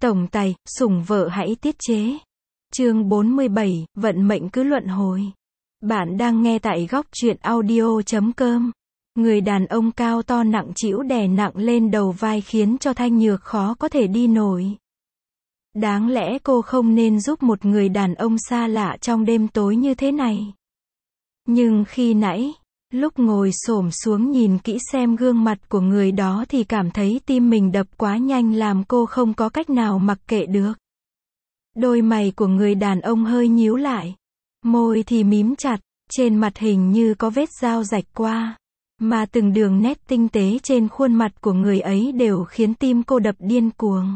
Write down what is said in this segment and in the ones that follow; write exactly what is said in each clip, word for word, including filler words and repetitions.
Tổng tài, sủng vợ hãy tiết chế. Chương bốn mươi bảy, vận mệnh cứ luận hồi. Bạn đang nghe tại góc truyện audio chấm com. Người đàn ông cao to nặng trĩu đè nặng lên đầu vai khiến cho Thanh Nhược khó có thể đi nổi. Đáng lẽ cô không nên giúp một người đàn ông xa lạ trong đêm tối như thế này. Nhưng khi nãy, lúc ngồi xổm xuống nhìn kỹ xem gương mặt của người đó thì cảm thấy tim mình đập quá nhanh làm cô không có cách nào mặc kệ được. Đôi mày của người đàn ông hơi nhíu lại. Môi thì mím chặt, trên mặt hình như có vết dao rạch qua. Mà từng đường nét tinh tế trên khuôn mặt của người ấy đều khiến tim cô đập điên cuồng.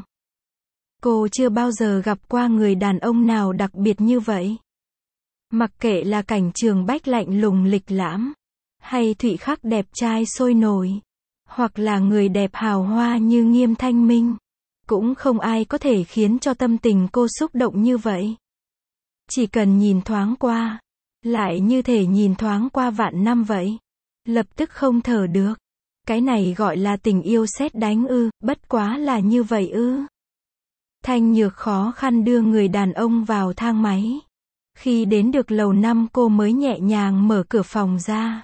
Cô chưa bao giờ gặp qua người đàn ông nào đặc biệt như vậy. Mặc kệ là Cảnh Trường Bách lạnh lùng lịch lãm, hay Thụy Khắc đẹp trai sôi nổi, hoặc là người đẹp hào hoa như Nghiêm Thanh Minh, cũng không ai có thể khiến cho tâm tình cô xúc động như vậy. Chỉ cần nhìn thoáng qua, lại như thể nhìn thoáng qua vạn năm vậy. Lập tức không thở được. Cái này gọi là tình yêu sét đánh ư, bất quá là như vậy ư. Thanh Nhược khó khăn đưa người đàn ông vào thang máy. Khi đến được lầu năm cô mới nhẹ nhàng mở cửa phòng ra.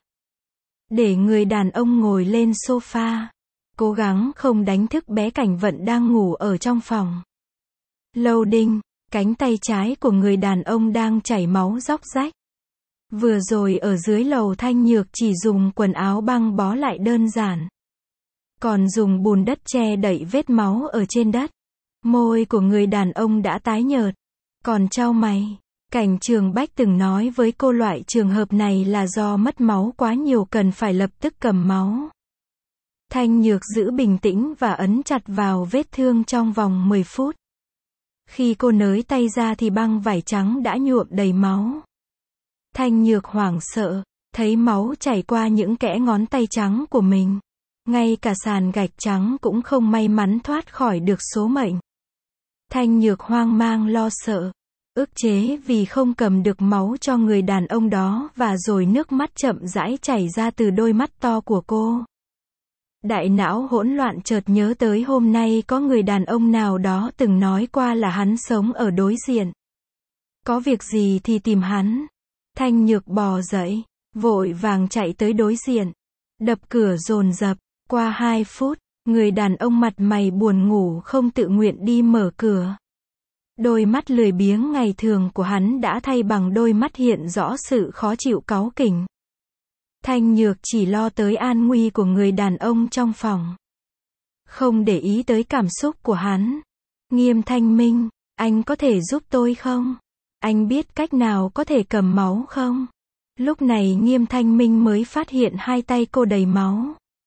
Để người đàn ông ngồi lên sofa. Cố gắng không đánh thức bé Cảnh Vận đang ngủ ở trong phòng. Loading, cánh tay trái của người đàn ông đang chảy máu róc rách. Vừa rồi ở dưới lầu Thanh Nhược chỉ dùng quần áo băng bó lại đơn giản. Còn dùng bùn đất che đậy vết máu ở trên đất. Môi của người đàn ông đã tái nhợt. Còn chau mày. Cảnh Trường Bách từng nói với cô loại trường hợp này là do mất máu quá nhiều cần phải lập tức cầm máu. Thanh Nhược giữ bình tĩnh và ấn chặt vào vết thương trong vòng mười phút. Khi cô nới tay ra thì băng vải trắng đã nhuộm đầy máu. Thanh Nhược hoảng sợ, thấy máu chảy qua những kẽ ngón tay trắng của mình. Ngay cả sàn gạch trắng cũng không may mắn thoát khỏi được số mệnh. Thanh Nhược hoang mang lo sợ, ức chế vì không cầm được máu cho người đàn ông đó và rồi nước mắt chậm rãi chảy ra từ đôi mắt to của cô. Đại não hỗn loạn chợt nhớ tới hôm nay có người đàn ông nào đó từng nói qua là hắn sống ở đối diện. Có việc gì thì tìm hắn. Thanh Nhược bò dậy, vội vàng chạy tới đối diện. Đập cửa dồn dập, qua hai phút, người đàn ông mặt mày buồn ngủ không tự nguyện đi mở cửa. Đôi mắt lười biếng ngày thường của hắn đã thay bằng đôi mắt hiện rõ sự khó chịu cáu kỉnh. Thanh Nhược chỉ lo tới an nguy của người đàn ông trong phòng. Không để ý tới cảm xúc của hắn. Nghiêm Thanh Minh, anh có thể giúp tôi không? Anh biết cách nào có thể cầm máu không? Lúc này Nghiêm Thanh Minh mới phát hiện hai tay cô đầy máu.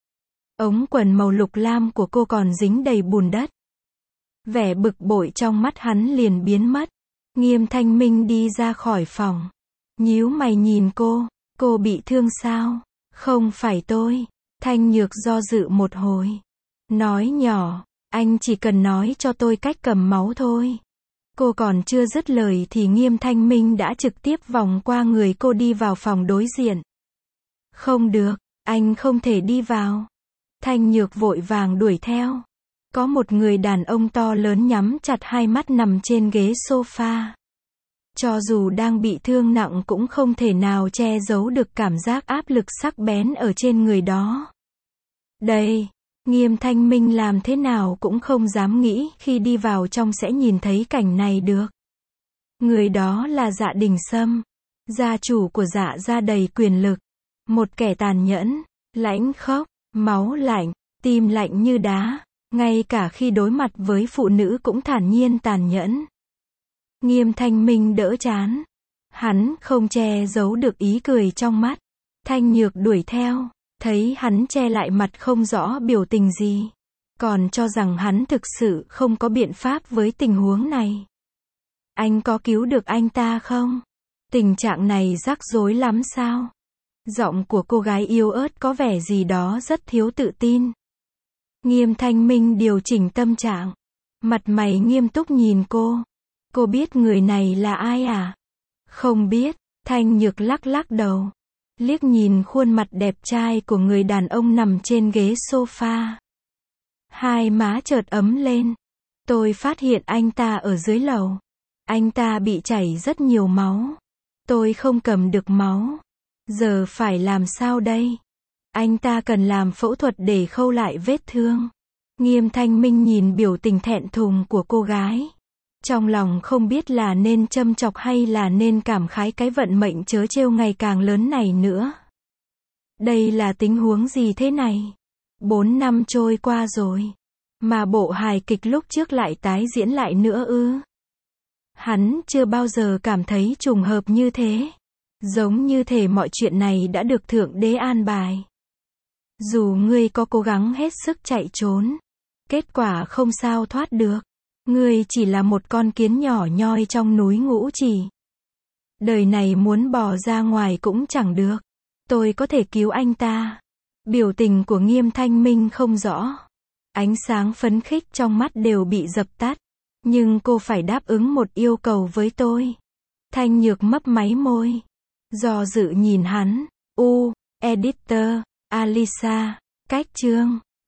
Ống quần màu lục lam của cô còn dính đầy bùn đất. Vẻ bực bội trong mắt hắn liền biến mất. Nghiêm Thanh Minh đi ra khỏi phòng. Nhíu mày nhìn cô. Cô bị thương sao? Không phải tôi. Thanh Nhược do dự một hồi. Nói nhỏ, anh chỉ cần nói cho tôi cách cầm máu thôi. Cô còn chưa dứt lời thì Nghiêm Thanh Minh đã trực tiếp vòng qua người cô đi vào phòng đối diện. Không được, anh không thể đi vào. Thanh Nhược vội vàng đuổi theo. Có một người đàn ông to lớn nhắm chặt hai mắt nằm trên ghế sofa. Cho dù đang bị thương nặng cũng không thể nào che giấu được cảm giác áp lực sắc bén ở trên người đó. Đây, Nghiêm Thanh Minh làm thế nào cũng không dám nghĩ khi đi vào trong sẽ nhìn thấy cảnh này được. Người đó là Dạ Đình Sâm, gia chủ của Dạ gia đầy quyền lực. Một kẻ tàn nhẫn, lãnh khốc, máu lạnh, tim lạnh như đá. Ngay cả khi đối mặt với phụ nữ cũng thản nhiên tàn nhẫn. Nghiêm Thanh Minh đỡ chán. Hắn không che giấu được ý cười trong mắt. Thanh Nhược đuổi theo. Thấy hắn che lại mặt không rõ biểu tình gì. Còn cho rằng hắn thực sự không có biện pháp với tình huống này. Anh có cứu được anh ta không? Tình trạng này rắc rối lắm sao? Giọng của cô gái yếu ớt có vẻ gì đó rất thiếu tự tin. Nghiêm Thanh Minh điều chỉnh tâm trạng. Mặt mày nghiêm túc nhìn cô. Cô biết người này là ai à? Không biết. Thanh Nhược lắc lắc đầu. Liếc nhìn khuôn mặt đẹp trai của người đàn ông nằm trên ghế sofa. Hai má chợt ấm lên. Tôi phát hiện anh ta ở dưới lầu. Anh ta bị chảy rất nhiều máu. Tôi không cầm được máu. Giờ phải làm sao đây? Anh ta cần làm phẫu thuật để khâu lại vết thương. Nghiêm Thanh Minh nhìn biểu tình thẹn thùng của cô gái. Trong lòng không biết là nên châm chọc hay là nên cảm khái cái vận mệnh trớ trêu ngày càng lớn này nữa. Đây là tình huống gì thế này? Bốn năm trôi qua rồi. Mà bộ hài kịch lúc trước lại tái diễn lại nữa ư? Hắn chưa bao giờ cảm thấy trùng hợp như thế. Giống như thể mọi chuyện này đã được Thượng Đế an bài. Dù ngươi có cố gắng hết sức chạy trốn, kết quả không sao thoát được. Ngươi chỉ là một con kiến nhỏ nhoi trong núi Ngũ Trì. Đời này muốn bò ra ngoài cũng chẳng được. Tôi có thể cứu anh ta. Biểu tình của Nghiêm Thanh Minh không rõ. Ánh sáng phấn khích trong mắt đều bị dập tắt. Nhưng cô phải đáp ứng một yêu cầu với tôi. Thanh Nhược mấp máy môi. Do dự nhìn hắn. U, editor, Alisa, cách chương.